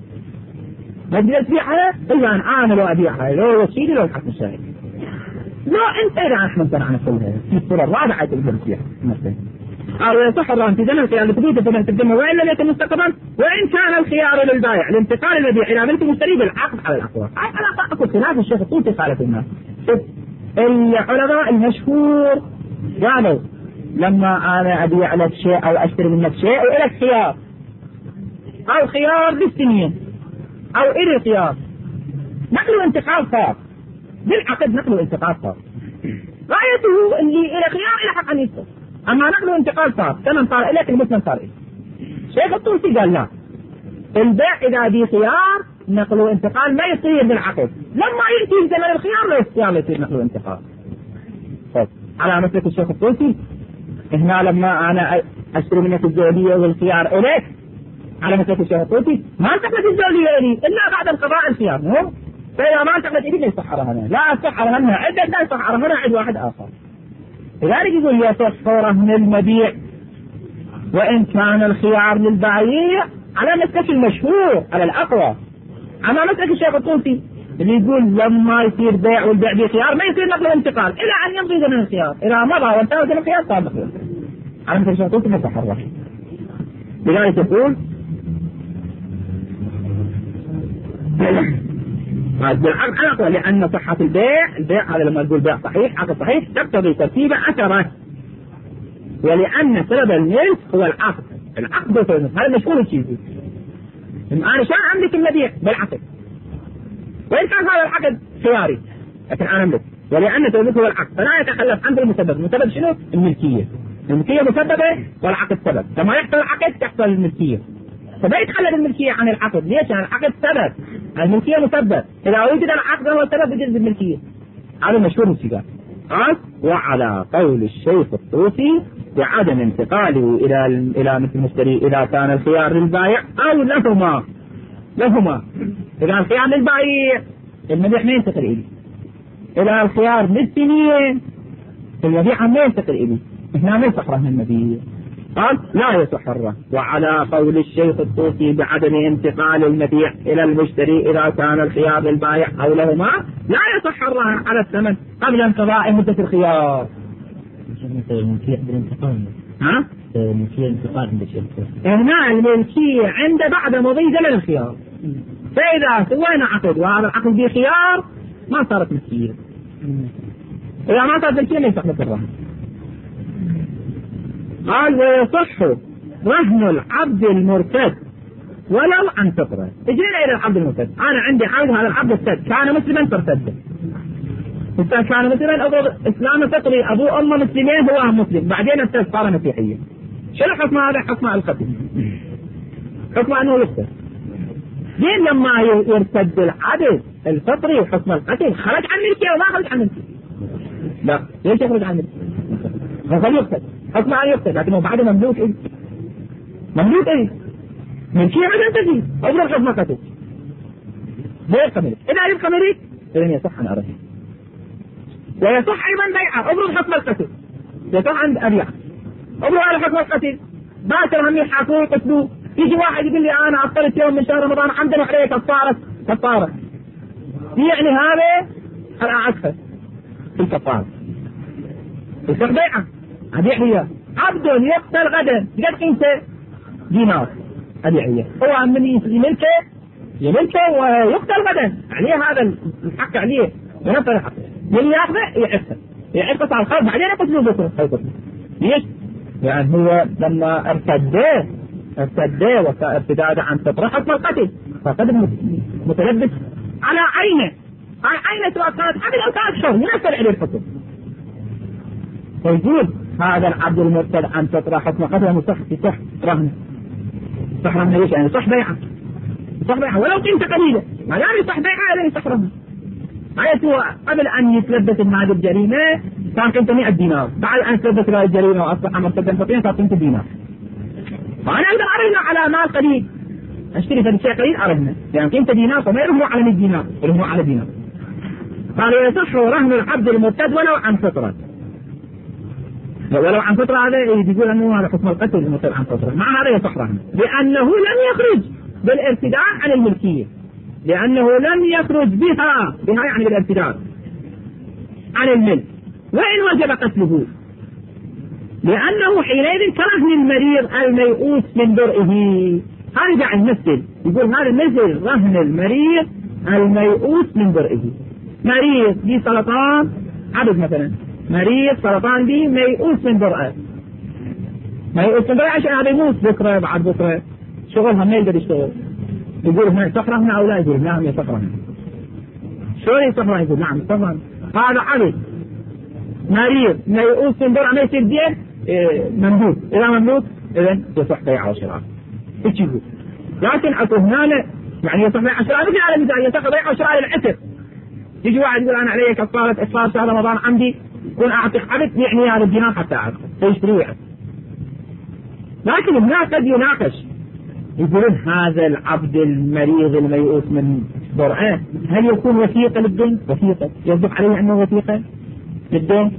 ما تقدر تبيعها الا انا لو ابيعها لو وسيلي لو الحق الشاهد. لا انت اذا احنا امتنع عن الصورة في الصورة الرابعة تقدر تبيعها مثلا. قالوا يصح الرهن في ذمة الخيار لثبوت الثمن في الذمة وإن لم يكن مستقرا، وإن كان الخيار للبائع لانتقال المبيع إلى ملك المشتري بالعقد على الأقوال. على أكو خلاف الشيخ الطوسي خالف الناس. العلماء المشهور قالوا لما أنا أبيع لك شيء أو أشتري منك شيء وإلك خيار، أو خيار للسنين أو إلي خيار، نقل انتقال صار بالعقد، نقل انتقال صار غايته اللي إلى خيار إلى حق أن يستر. أما نقل انتقال صار ثمن صار إليك المثمن صار إليك. شيخ الطوسي قال لا، البيع إذا به خيار نقل انتقال ما يصير بالعقد، لما يأتي زمن الخيار لا يصير يصير نقل انتقال. طيب على مسلك الشيخ الطوسي هنا لما أنا أشتري منك الزولية والخيار إليك على مسلك الشيخ الطوسي ما انتقلت الزولية إلي إلا بعد القضاء الخيار، مو؟ فإذا ما انتقلت إلي لا يصح رهنها، لا يصح رهنها عدة، لا يصح رهنها عد واحد آخر. لذلك يقول يصح رهن المبيع وإن كان الخيار للبائع على مسلك المشهور على الأقوى. أما مسلك الشيخ الطوسي اللي يقول لما يصير بيع والبيع بخيار ما يصير نقل انتقال إلى أن يمضي زمن الخيار، إذا مضى وانتهى زمن الخيار صار نقل انتقال. على مسلك الشيخ الطوسي ما يصح الرهن. لذلك يقول بالعقد على الأقوى، لأن صحة البيع البيع هذا لما نقول بيع صحيح عقد صحيح تقتضي ترتيب عشرة، ولأن سبب الملك هو العقد. العقد هو سبب، هذا مشهور الشيء. أنا شان أملك المبيع بالعقد، وإن كان هذا العقد خياري لكن أنا أملك، ولأن سببه هو العقد فلا يتخلف عن المسبب. المسبب شنو؟ الملكية. الملكية مسببة والعقد سبب، لما يحصل العقد تحصل الملكية، فما يتخلف الملكية عن العقد. ليش؟ عن العقد سبب، الملكية مسبب، إذا وجد العقد هو سبب يجوز الملكية. هذا مشهور الشيء. قال وعلى قول الشيخ الطوسي بعدم انتقاله إلى إلى مثل المشتري إذا كان الخيار للبائع أو لهما لهما إذا الخيار للبائع المبيع ما ينتقل إليه، إلى الخيار للثنين المبيع ما ينتقل إليه، هنا ما يصح رهن المبيع. قال لا يصح الرهن. وعلى قول الشيخ الطوسي بعدم انتقال المبيع إلى المشتري إذا كان الخيار للبائع أو لهما لا يصح الرهن على الثمن قبل انقضاء مدة الخيار. ها؟ الملكية انتقال عند الشيخ. هنا الملكية عند بعد مضي زمن الخيار، فإذا سوينا عقد وهذا العقد بخيار ما صارت ملكية. إذا ما صارت ملكية ما يصح الرهن. قال ويصح رهن العبد المرتد ولو عن فطرة. اجينا إلى العبد المرتد، أنا عندي عبد هذا العبد ارتد، كان مسلما فارتد، كان مثلا أبو إسلام فطري أبوه أمه مسلمين هو مسلم بعدين ارتد صار مسيحيا، شنو حكم هذا؟ حكم القتل، حكم أنه يقتل. لين لما يرتد العبد الفطري حكم القتل خرج عن ملكه وما خرج عن ملكه؟ لا، ليش يخرج عن ملكه؟ فقد يقتل، حكم أن يقتل، لكنه بعد مملوك إيه؟ مملوك إيه؟ ملكية ما تنتهي، أضرب حكم القتل. لا يبقى ملك، إذا يبقى ملك إذن يصح عن أرضه. ويصح أيضا بيعه، أضرب حكم القتل، يصح عند أبيعه، أضرب على حكم القتل، باكر هم يحاكوه يقتلوه، يجي واحد يقول لي أنا أفطرت يوم من شهر رمضان عمدا وعليه كفارة كفارة، يعني هذا الأعكس في الكفارة، يصح بيعه، أبيع هي عبد يقتل غدا قد قيمته دينار، أبيع هي هو من يملكه يملكه ويقتل غدا، عليه هذا الحق عليه ونفر الحق، من يأخذه يعفه يعفه على الخلف بعدين يقتلوه بكره يقتلوه. ليش؟ يعني هو لما ارتده ارتده وارتداد عن فطرة حكم القتل، فقد متلبس على عينه على عينه سواء كانت حمل أو كانت شر ينزل عليه الحكم. فيقول هذا العبد المرتد عن فطرة حكم قتل مصح يصح رهنه، صح رهنه ليش؟ يعني صح بيعه، صح بيعه ولو قيمته قليلة، ما دام يصح بيعه إذا يصح رهنه. حيث هو قبل أن يتلبس بهذه الجريمة كان قيمته مئة دينار، بعد أن تلبس بهذه الجريمة وأصبح مرتدا فقيرا صار قيمته دينار. فأنا أقدر أرهنه على مال قليل، أشتري هذا الشيء قليل أرهنه، لأن قيمته دينار فما يرهنه على مئة دينار، يرهنه على دينار. قالوا يصح رهن العبد المرتد ولو عن فطرة، ولو عن فطرة هذا يقول أنه هذا حكم القتل المرتد عن فطرة، مع هذا يصح رهنه لأنه لم يخرج بالارتداد عن الملكية، لأنه لم يخرج بها بها يعني بالارتداد عن الملك، وإن وجب قتله، لأنه حينئذ كرهن المريض الميؤوس من برئه. هذا دع المثل، يقول هذا مثل رهن المريض الميؤوس من برئه. مريض بي سرطان عبد مثلا، مريض سرطان بي ميؤوس من برئه، ميؤوس من برئه عشان هذا يموت بكرة بعد بكرة شغلها ما يقدر يشتغل، يقول هنا يصحرهنا أو لا؟ يقول نعم يصحرهنا. شلون يصحرهنا؟ يقول نعم يصحرهنا. هذا عبد مريض ميؤوس من برئه ما يصير دين مملوك، إذا مملوك إذن يصح بيعه وشراءه. إيش يقول؟ لكن أكو هنا يعني يصح بيعه وشراءه مثل على مثال يصح بيعه وشراء للعتق. يجي واحد يقول أنا علي كفارة إفطار شهر رمضان عمدي كن أعتق عبد يعني هذا الدينار حتى أعتق فيشتري ويعتق. لكن هنا قد يناقش يقولون هذا العبد المريض الميؤوس من برئه هل يكون وثيقة للدين؟ وثيقة يصدق عليه أنه وثيقة للدين؟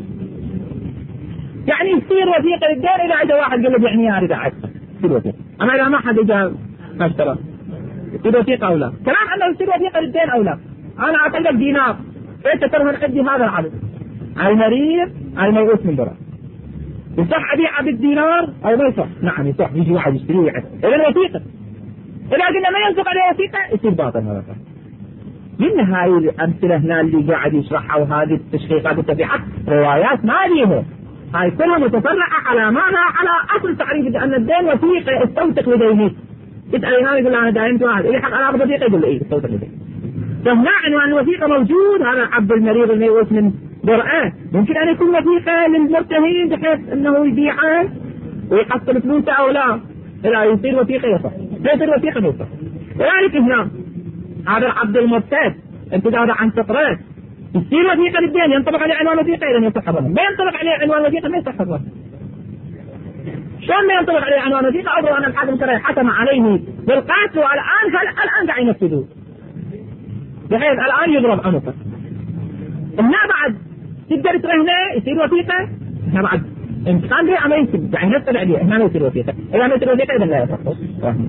يعني يصير وثيقة للدين إذا إذا واحد قال له يعني أريد أعتق يصير وثيقة، أما إذا ما حد إجا ما اشترى يصير وثيقة أو لا؟ كلام أنه يصير وثيقة للدين أو لا؟ أنا أعتقد دينار أنت ترهن عندي هذا العبد المريض الميؤوس من برئه، يصح أبيعه بالدينار أو ما يصح؟ نعم يصح، يجي واحد يشتريه ويعتق إذا وثيقة. إذا قلنا ما ينطق عليه وثيقة يصير باطل هذا. من هاي الأمثلة هنا اللي قاعد يشرحها وهذه التشخيصات والتبعات روايات ما ليها، هاي كلها متفرعة على ماذا؟ على أصل تعريف أن الدين وثيقة استوثق لدينه. يسأل هذا يقول أنا دائمت واحد إذا حق على وثيقة يقول له إيه استوثق لدينه. فهنا أن الوثيقة موجود، هذا العبد المريض الميؤوس من برئه ممكن أن يكون وثيقة للمرتهن بحيث أنه يبيعه ويحصل فلوسه أو لا، إذا يصير وثيقة يصح، لا يصير وثيقة يصح. ولذلك هنا هذا العبد المرتد امتداد عن فطرة يصير وثيقة للدين ينطبق عليه عنوان وثيقة إذا يصح الرهن، ما ينطبق عليه عنوان وثيقة ما يصح الرهن. شلون ما ينطبق عليه عنوان وثيقة؟ أفرض أن الحاكم الشرعي حكم عليه بالقتل والآن الآن قاعد ينفذوه بحيث الآن يضرب عنقه. هنا بعد تقدر ترهنه يصير وثيقة؟ هنا بعد امتحان به أما يمكن يعني نفس العلية هنا ما يصير وثيقة، إذا ما يصير وثيقة إذا لا يصح رهن.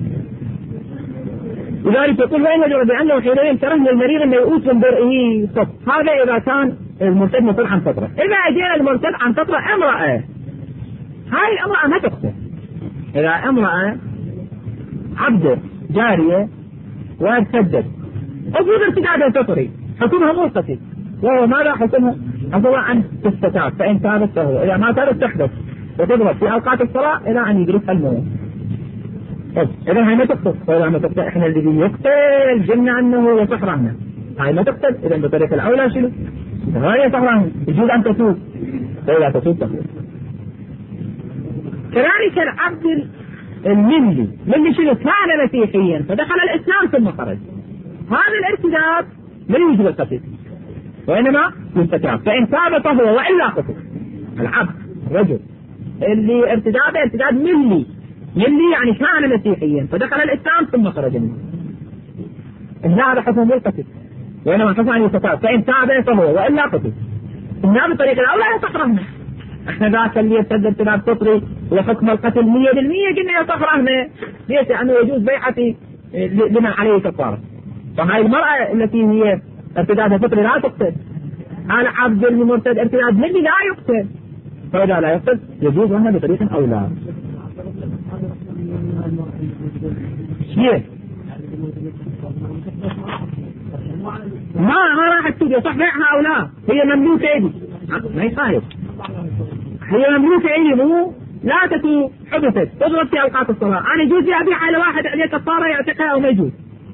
لذلك يقول وإن يجب بأنه حينئذ كرهن المريض الميؤوس من برئه صف. هذا إذا كان المرتد مصر عن فطرة. إذا أجينا المرتد عن فطرة امرأة، هاي الامرأة ما تقتل. إذا امرأة عبد جارية وارتدت أفضل ارتداد فطري حكمها مرتد، وهو ماذا حكمها؟ حكمها أن تستتاب، فإن تابت فهو، إذا ما تابت تحدث وتضرب في أوقات الصلاة إلى أن يدركها الموت. إذا هاي ما تقتل، وإذا ما تقتل إحنا الذي يقتل جلنا أنه يصح رهنه، هاي ما تقتل. إذا بطريقة الأولى شنو؟ هاي يصح رهنه، يجوز أن تتوب، فإذا تتوب تقتل. كذلك العبد الملي، ملي شنو؟ كان مسيحيا فدخل الإسلام ثم خرج، هذا الارتداد لا يوجب القتل وإنما يستتاب، فإن تاب فهو وإلا قتل. العبد الرجل اللي ارتداده ارتداد ملي، ملي يعني كان مسيحيا فدخل الإسلام ثم خرج منه، هذا حكم القتل وإنما حكم أن يستتاب، فإن تاب فهو وإلا قتل. إنها بالطريقة الأولى يصح رهنه. احنا ذاك اللي يرتد ارتداد فطري وحكم القتل مية بالمية قلنا يصح رهنه، ليش؟ لأنه يجوز بيعتي لمن عليه كفارة. فهاي المرأة التي هي ارتداد فطري لا تقتل، هذا عبد المرتد ارتداد ملي لا يقتل، فإذا لا يقتل يجوز رهنه بطريقة أولى. شيء ما ما راح تسوي يصح بيعها أو لا، هي مملوكة إيدي ما يصاير، هي مملوكة إيدي مو لا تكون حدثت تضرب في أوقات الصلاة. أنا يجوز لي أبيعها على واحد عليه كفارة يعتقها أو ما يجوز؟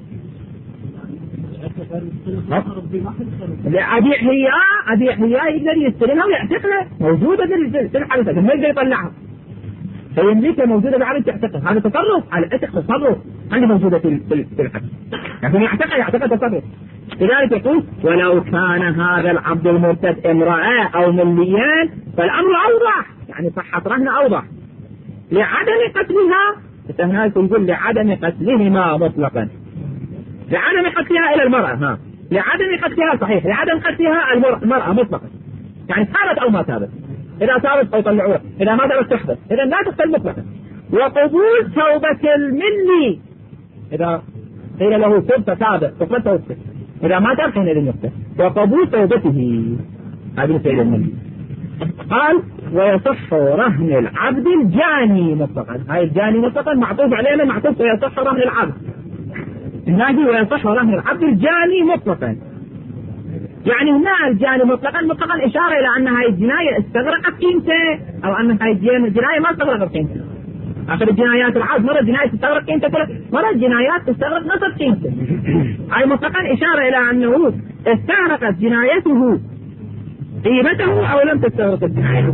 أبيع هي أبيع هي يقدر يستلمها ويعتقها، موجودة في الحالة ما يقدر يطلعها، فيملكها موجودة بعد تعتقها. هذا تصرف على العتق، تصرف عندي موجودة في في الحد، لكن يعتقها يعتقها تصرف. لذلك يقول ولو كان هذا العبد المرتد امرأة أو مليان فالأمر أوضح، يعني صحة رهن أوضح لعدم قتلها. هناك يقول لعدم قتلهما مطلقا، لعدم قتلها إلى المرأة، ها لعدم قتلها صحيح، لعدم قتلها المرأة مطلقا، يعني تابت أو ما تابت، إذا تابت فيطلعوها، إذا ما تابت تحدث، إذا لا تقتل مطلقا. وقبول توبة الملي، إذا قيل له تب فتاب تقبل توبته، إذا ما تاب حينئذ يقتل. وقبول توبته هذه السيدة الملي. قال ويصح رهن العبد الجاني مطلقا، هاي الجاني مطلقا معطوف علينا، معطوف ويصح رهن العبد الناجي ويصح رهن العبد الجاني مطلقا. يعني هنا الجاني مطلقا مطلقا إشارة إلى أن هاي الجناية استغرقت قيمته، أو أن هاي الجناية ما استغرقت قيمته. آخر الجنايات العاد مرة جناية تستغرق قيمته كلها، مرة الجنايات تستغرق نصف قيمته. هاي مطلقا إشارة إلى أنه استغرقت جنايته قيمته أو لم تستغرق الجناية.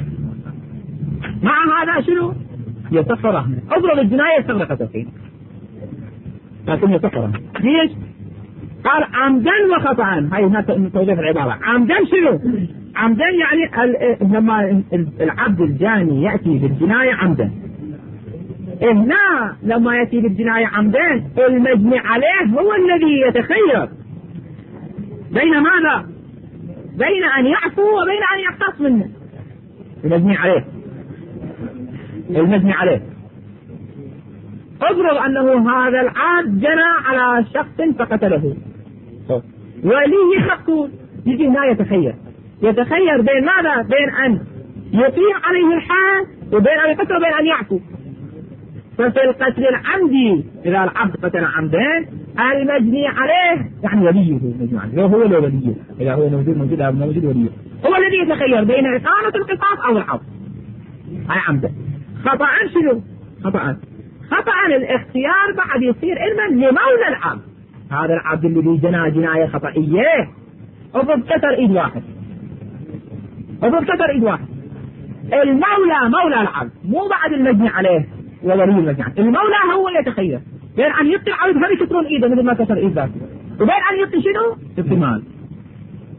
مع هذا شنو؟ يصح رهنه. أضرب الجناية استغرقت القيمة لكن يصح رهنه. ليش؟ قال عمدا وخطأ. هاي هنا توضيح العبارة. عمدا شنو؟ عمدا يعني لما العبد الجاني يأتي بالجناية عمدا، هنا لما يأتي بالجناية عمدا المجني عليه هو الذي يتخير بين ماذا؟ بين أن يعفو وبين أن يقتص منه. المجني عليه المجني عليه اضرب أنه هذا العبد جنى على شخص فقتله، وليه مقتول، يجي هنا يتخير يتخير بين ماذا؟ بين أن يطيع عليه الحال وبين أن يقتل وبين أن يعفو. ففي القتل العمدي إذا العبد قتل عمدا المجني عليه يعني وليه، المجني عليه هو اللي وليه، إذا هو موجود موجود أو موجود وليه هو الذي يتخير بين إقامة القصاص أو العفو. هاي عمدا. خطأ شنو؟ خطأ خطأ الاختيار بعد يصير علما لمولى العبد، هذا العبد اللي جنى جناية خطئية أضرب كسر إيد واحد، أضرب كسر إيد واحد. المولى مولى العبد مو بعد المجني عليه وولي المجني عليه، المولى هو يتخير بين أن يقتل عبد هذا يكسرون إيده مثل ما كسر إيد ذاته، وبين أن يقتل شنو؟ احتمال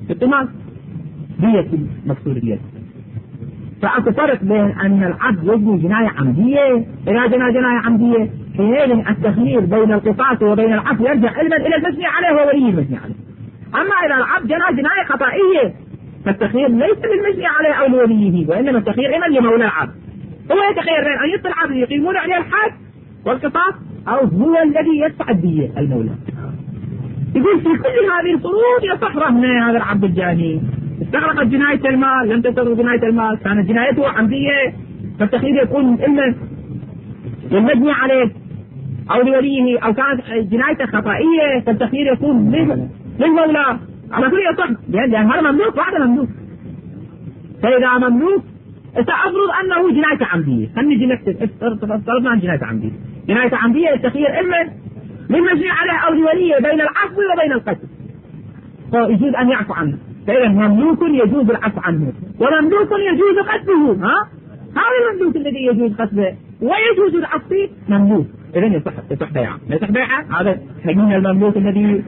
الطماس دية مكسور اليد. فأكو فرق بين أن العبد يجني جناية عمدية. إذا جنى جناية عمدية حينئذ التخيير بين القصاص وبين العفو يرجع علما إلى المجني عليه وولي المجني عليه. أما إذا العبد جنى جناية خطائية فالتخيير ليس للمجني عليه أو لوليه، وإنما التخيير إما لمولى العبد. هو يتخير بين أن يطلع العبد يقيمون عليه الحد والقصاص أو هو الذي يدفع الدية المولى. يقول في كل هذه الفروض يصح رهن هذا العبد الجاني. استغرقت جناية المال، لم تستغرق جناية المال، كانت جنايته عمدية فالتخيير يكون إما للمجني عليه أو لوليه، أو كانت جنايته خطائية فالتخيير يكون للمولى. على كل يصح لأن هذا مملوك وهذا مملوك. فإذا مملوك سأفرض أنه جناية عمدية، خلني نكتب افترضنا عن جناية عمدية. جناية عمدية التخيير إما للمجني عليه أو لوليه بين العفو وبين القتل، فيجوز أن يعفو عنه. فإذا مملوك يجوز العفو عنه ومملوك يجوز قتله. ها هذا المملوك الذي يجوز قتله ويجوز العفو فيه مملوك. إذا يصح يصح بيعه. لا يصح بيعه هذا حجم المملوك الذي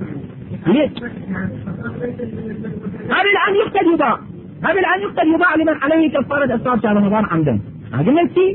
هذا الآن يقتل يباع. هذا الآن يقتل يباع لمن عليه كفارة إفطار شهر رمضان عمدا. قلنا شيء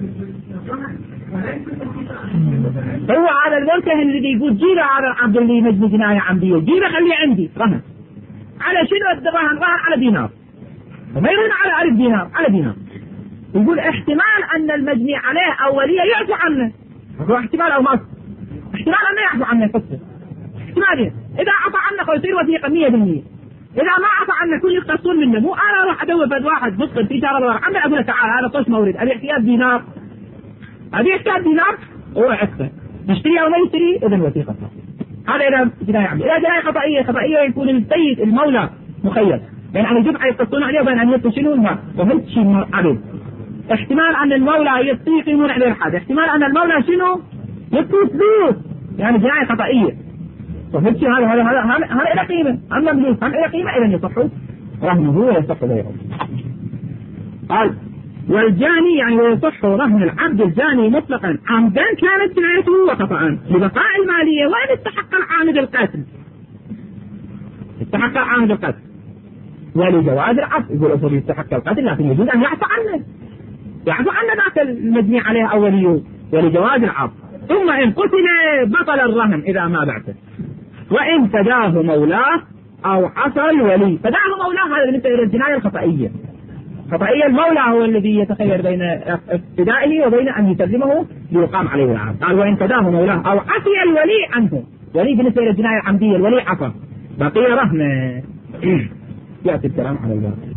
هو على المنتهى الذي يقول جيبه على العبد اللي يمجني جناية عمدية، جيبه خليه عندي رهن. على شنو الرهن؟ رهن على دينار، وما يرهن على ألف دينار، على دينار. يقول احتمال أن المجني عليه أو وليه يعفو عنه، هو احتمال أو ما احتمال أنه يعفو عنه قصة احتمالية. إذا عفى عنه فيصير وثيقة مية بالمية. إذا ما عفى عنه كل يقتصون منه. مو أنا أروح أدور فد واحد مسقط في شهر رمضان عمي أقول له تعال هذا طش مورد أبي احتياج دينار، أبي احتياج دينار وروح أكثر يشتري أو ما يشتري إذن وثيقة. هذا إذا جناية عمدية. إذا جناية خطائية خطائية يكون السيد المولى مخير بين أن الجمعة يقتصون عليه وبين أن يقتصون المال وهم شيء عدل. احتمال أن المولى يطيق يمون عليه الحد، احتمال أن المولى شنو يطيق فلوس، يعني جناية خطائية. فهم شيء هذا هذا هذا هذا هذا إلى قيمة. أما ملوك هم إلى قيمة إذا يصحوا رهنه ويصح غيره. قال والجاني يعني يصح رهن العبد الجاني مطلقا عمدا كانت جنايته وخطأ لبقاء المالية وإن استحق العامد القتل. استحق العامد القتل ولجواز العفو. يقول أصول يستحق القتل لكن يجوز أن يعفو عنه، يعفو عنه ذاك المجني عليه أوليه ولجواز العفو. ثم إن قتل بطل الرهن إذا ما بعته، وإن فداه مولاه أو عصى الولي. فداه مولاه هذا بالنسبة إلى الجناية الخطأية. خطأية المولى هو الذي يتخير بين ابتدائه وبين أن يسلمه ليقام عليه العام. قال وإن فداه مولاه أو عصي الولي عنه. ولي بالنسبة إلى الجناية العمدية الولي عصى بقي رهن. يأتي الكلام على الباب.